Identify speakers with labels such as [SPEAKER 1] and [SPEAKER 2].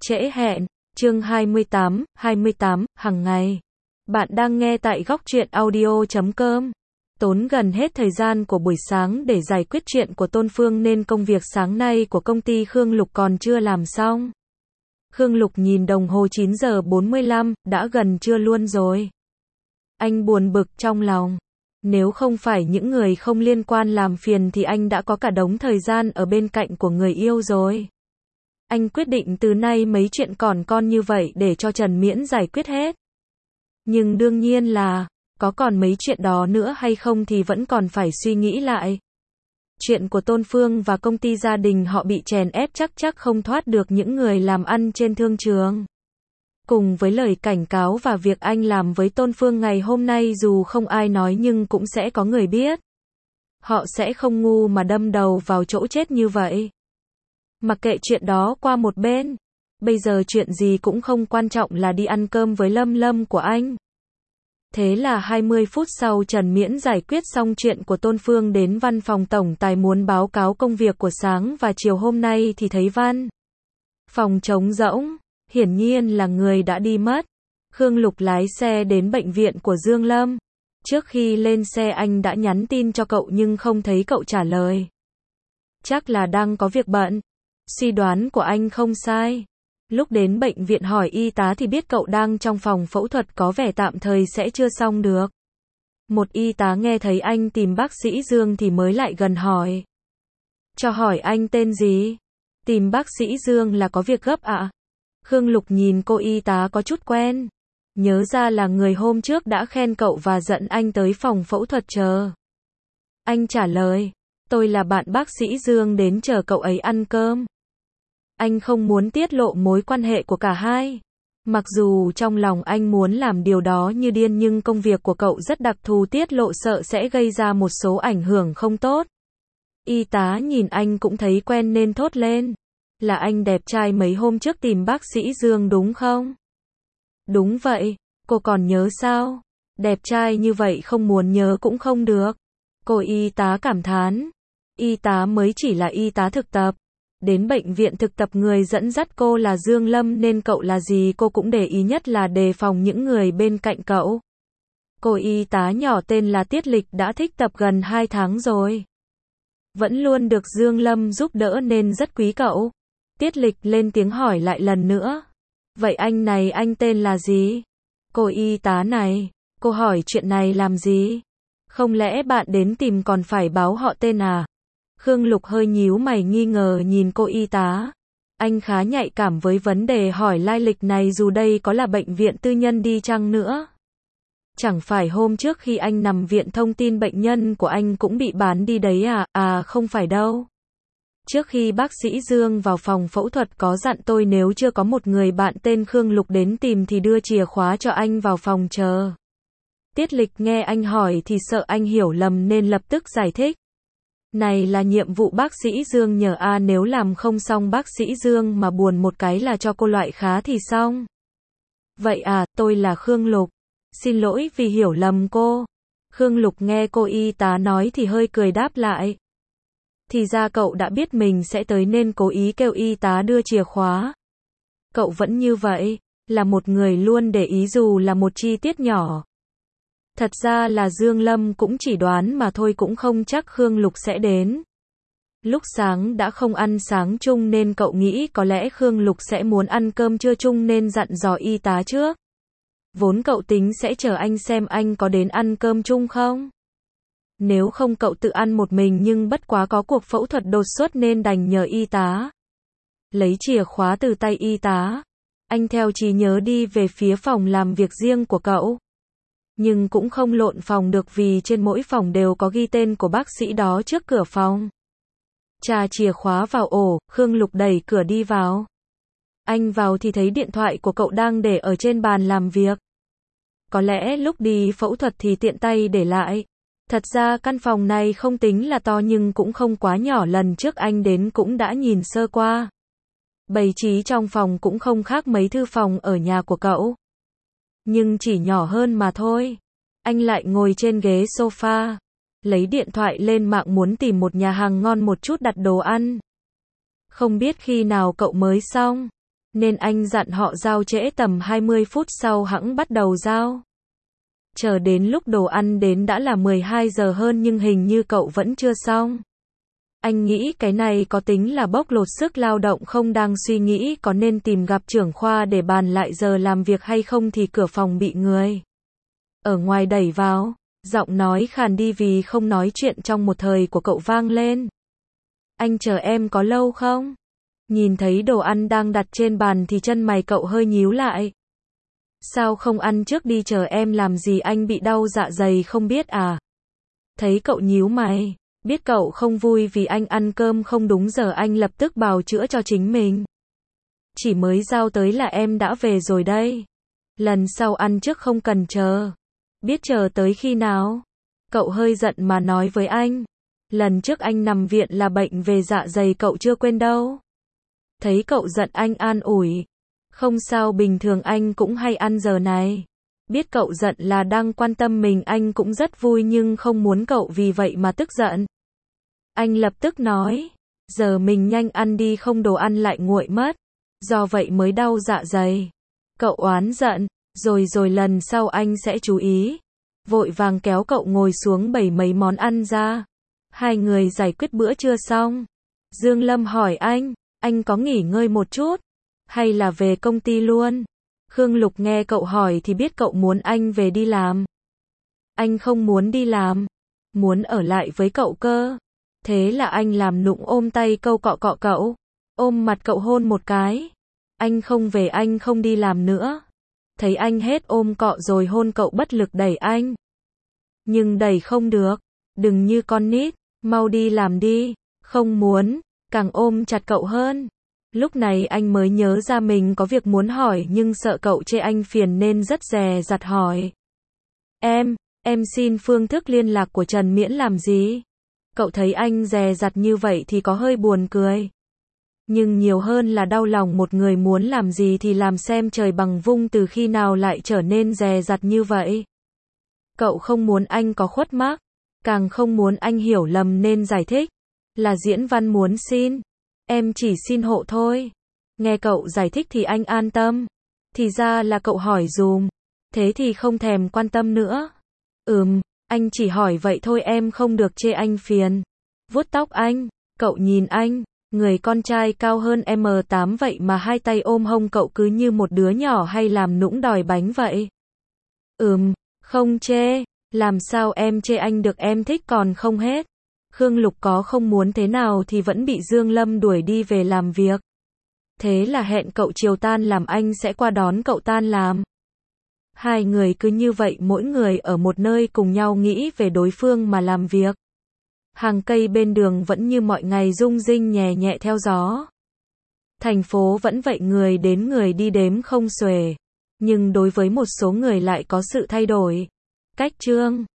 [SPEAKER 1] Trễ hẹn, chương 28, hàng ngày. Bạn đang nghe tại góc truyện audio.com. Tốn gần hết thời gian của buổi sáng để giải quyết chuyện của Tôn Phương nên công việc sáng nay của công ty Khương Lục còn chưa làm xong. Khương Lục nhìn đồng hồ 9 giờ 45, đã gần trưa luôn rồi. Anh buồn bực trong lòng. Nếu không phải những người không liên quan làm phiền thì anh đã có cả đống thời gian ở bên cạnh của người yêu rồi. Anh quyết định từ nay mấy chuyện con như vậy để cho Trần Miễn giải quyết hết. Nhưng đương nhiên là, có còn mấy chuyện đó nữa hay không thì vẫn còn phải suy nghĩ lại. Chuyện của Tôn Phương và công ty gia đình họ bị chèn ép chắc không thoát được những người làm ăn trên thương trường. Cùng với lời cảnh cáo và việc anh làm với Tôn Phương ngày hôm nay dù không ai nói nhưng cũng sẽ có người biết. Họ sẽ không ngu mà đâm đầu vào chỗ chết như vậy. Mặc kệ chuyện đó qua một bên. Bây giờ chuyện gì cũng không quan trọng là đi ăn cơm với Lâm Lâm của anh. Thế là 20 phút sau Trần Miễn giải quyết xong chuyện của Tôn Phương đến văn phòng tổng tài muốn báo cáo công việc của sáng và chiều hôm nay thì thấy văn phòng trống rỗng, hiển nhiên là người đã đi mất. Khương Lục lái xe đến bệnh viện của Dương Lâm. Trước khi lên xe anh đã nhắn tin cho cậu nhưng không thấy cậu trả lời. Chắc là đang có việc bận. Suy đoán của anh không sai. Lúc đến bệnh viện hỏi y tá thì biết cậu đang trong phòng phẫu thuật có vẻ tạm thời sẽ chưa xong được. Một y tá nghe thấy anh tìm bác sĩ Dương thì mới lại gần hỏi. Cho hỏi anh tên gì? Tìm bác sĩ Dương là có việc gấp ạ? Khương Lục nhìn cô y tá có chút quen. Nhớ ra là người hôm trước đã khen cậu và dẫn anh tới phòng phẫu thuật chờ. Anh trả lời, tôi là bạn bác sĩ Dương đến chờ cậu ấy ăn cơm. Anh không muốn tiết lộ mối quan hệ của cả hai. Mặc dù trong lòng anh muốn làm điều đó như điên nhưng công việc của cậu rất đặc thù, tiết lộ sợ sẽ gây ra một số ảnh hưởng không tốt. Y tá nhìn anh cũng thấy quen nên thốt lên. Là anh đẹp trai mấy hôm trước tìm bác sĩ Dương đúng không? Đúng vậy, cô còn nhớ sao? Đẹp trai như vậy không muốn nhớ cũng không được. Cô y tá cảm thán. Y tá mới chỉ là y tá thực tập. Đến bệnh viện thực tập người dẫn dắt cô là Dương Lâm nên cậu là gì cô cũng để ý, nhất là đề phòng những người bên cạnh cậu. Cô y tá nhỏ tên là Tiết Lịch đã thích tập gần 2 tháng rồi. Vẫn luôn được Dương Lâm giúp đỡ nên rất quý cậu. Tiết Lịch lên tiếng hỏi lại lần nữa. Vậy anh này anh tên là gì? Cô y tá này, cô hỏi chuyện này làm gì? Không lẽ bạn đến tìm còn phải báo họ tên à? Khương Lục hơi nhíu mày nghi ngờ nhìn cô y tá. Anh khá nhạy cảm với vấn đề hỏi lai lịch này dù đây có là bệnh viện tư nhân đi chăng nữa. Chẳng phải hôm trước khi anh nằm viện thông tin bệnh nhân của anh cũng bị bán đi đấy à? À không phải đâu. Trước khi bác sĩ Dương vào phòng phẫu thuật có dặn tôi nếu chưa có một người bạn tên Khương Lục đến tìm thì đưa chìa khóa cho anh vào phòng chờ. Tiết Lịch nghe anh hỏi thì sợ anh hiểu lầm nên lập tức giải thích. Này là nhiệm vụ bác sĩ Dương nhờ a, nếu làm không xong bác sĩ Dương mà buồn một cái là cho cô loại khá thì xong. Vậy à, tôi là Khương Lục. Xin lỗi vì hiểu lầm cô. Khương Lục nghe cô y tá nói thì hơi cười đáp lại. Thì ra cậu đã biết mình sẽ tới nên cố ý kêu y tá đưa chìa khóa. Cậu vẫn như vậy, là một người luôn để ý dù là một chi tiết nhỏ. Thật ra là Dương Lâm cũng chỉ đoán mà thôi, cũng không chắc Khương Lục sẽ đến. Lúc sáng đã không ăn sáng chung nên cậu nghĩ có lẽ Khương Lục sẽ muốn ăn cơm trưa chung nên dặn dò y tá trước. Vốn cậu tính sẽ chờ anh xem anh có đến ăn cơm chung không. Nếu không cậu tự ăn một mình nhưng bất quá có cuộc phẫu thuật đột xuất nên đành nhờ y tá. Lấy chìa khóa từ tay y tá. Anh theo trí nhớ đi về phía phòng làm việc riêng của cậu. Nhưng cũng không lộn phòng được vì trên mỗi phòng đều có ghi tên của bác sĩ đó trước cửa phòng. Chà chìa khóa vào ổ, Khương Lục đẩy cửa đi vào. Anh vào thì thấy điện thoại của cậu đang để ở trên bàn làm việc. Có lẽ lúc đi phẫu thuật thì tiện tay để lại. Thật ra căn phòng này không tính là to nhưng cũng không quá nhỏ, lần trước anh đến cũng đã nhìn sơ qua. Bày trí trong phòng cũng không khác mấy thư phòng ở nhà của cậu. Nhưng chỉ nhỏ hơn mà thôi. Anh lại ngồi trên ghế sofa. Lấy điện thoại lên mạng muốn tìm một nhà hàng ngon một chút đặt đồ ăn. Không biết khi nào cậu mới xong. nên anh dặn họ giao trễ tầm 20 phút sau hẵng bắt đầu giao. Chờ đến lúc đồ ăn đến đã là 12 giờ hơn nhưng hình như cậu vẫn chưa xong. Anh nghĩ cái này có tính là bóc lột sức lao động không, đang suy nghĩ có nên tìm gặp trưởng khoa để bàn lại giờ làm việc hay không thì cửa phòng bị người ở ngoài đẩy vào. Giọng nói khàn đi vì không nói chuyện trong một thời của cậu vang lên. Anh chờ em có lâu không? Nhìn thấy đồ ăn đang đặt trên bàn thì chân mày cậu hơi nhíu lại. Sao không ăn trước đi, chờ em làm gì, anh bị đau dạ dày không biết à? Thấy cậu nhíu mày, biết cậu không vui vì anh ăn cơm không đúng giờ, anh lập tức bào chữa cho chính mình. Chỉ mới giao tới là em đã về rồi đây. Lần sau ăn trước không cần chờ. Biết chờ tới khi nào? Cậu hơi giận mà nói với anh. Lần trước anh nằm viện là bệnh về dạ dày, cậu chưa quên đâu. Thấy cậu giận anh an ủi. Không sao, bình thường anh cũng hay ăn giờ này. Biết cậu giận là đang quan tâm mình, anh cũng rất vui nhưng không muốn cậu vì vậy mà tức giận. Anh lập tức nói. Giờ mình nhanh ăn đi không đồ ăn lại nguội mất. Do vậy mới đau dạ dày. Cậu oán giận. Rồi lần sau anh sẽ chú ý. Vội vàng kéo cậu ngồi xuống bày mấy món ăn ra. Hai người giải quyết bữa trưa xong. Dương Lâm hỏi anh có nghỉ ngơi một chút? Hay là về công ty luôn? Khương Lục nghe cậu hỏi thì biết cậu muốn anh về đi làm. Anh không muốn đi làm. Muốn ở lại với cậu cơ. Thế là anh làm nũng ôm tay cậu, ôm mặt cậu hôn một cái. Anh không về, anh không đi làm nữa. Thấy anh hết ôm cọ rồi hôn cậu bất lực đẩy anh. Nhưng đẩy không được. Đừng như con nít, mau đi làm đi. Không muốn, càng ôm chặt cậu hơn. Lúc này anh mới nhớ ra mình có việc muốn hỏi nhưng sợ cậu chê anh phiền nên rất dè dặt hỏi. Em xin phương thức liên lạc của Trần Miễn làm gì? Cậu thấy anh dè dặt như vậy thì có hơi buồn cười. Nhưng nhiều hơn là đau lòng, một người muốn làm gì thì làm, xem trời bằng vung, từ khi nào lại trở nên dè dặt như vậy. Cậu không muốn anh có khuất mắc, càng không muốn anh hiểu lầm nên giải thích. Là diễn văn muốn xin. Em chỉ xin hộ thôi. Nghe cậu giải thích thì anh an tâm. Thì ra là cậu hỏi dùm. Thế thì không thèm quan tâm nữa. Anh chỉ hỏi vậy thôi, em không được chê anh phiền. Vuốt tóc anh. Cậu nhìn anh. Người con trai cao hơn M8 vậy mà hai tay ôm hông cậu cứ như một đứa nhỏ hay làm nũng đòi bánh vậy. Không chê. Làm sao em chê anh được, em thích còn không hết. Khương Lục có không muốn thế nào thì vẫn bị Dương Lâm đuổi đi về làm việc. Thế là hẹn cậu chiều tan làm, anh sẽ qua đón cậu tan làm. Hai người cứ như vậy mỗi người ở một nơi cùng nhau nghĩ về đối phương mà làm việc. Hàng cây bên đường vẫn như mọi ngày rung rinh nhẹ nhẹ theo gió. Thành phố vẫn vậy, người đến người đi đếm không xuể. Nhưng đối với một số người lại có sự thay đổi. Cách Trương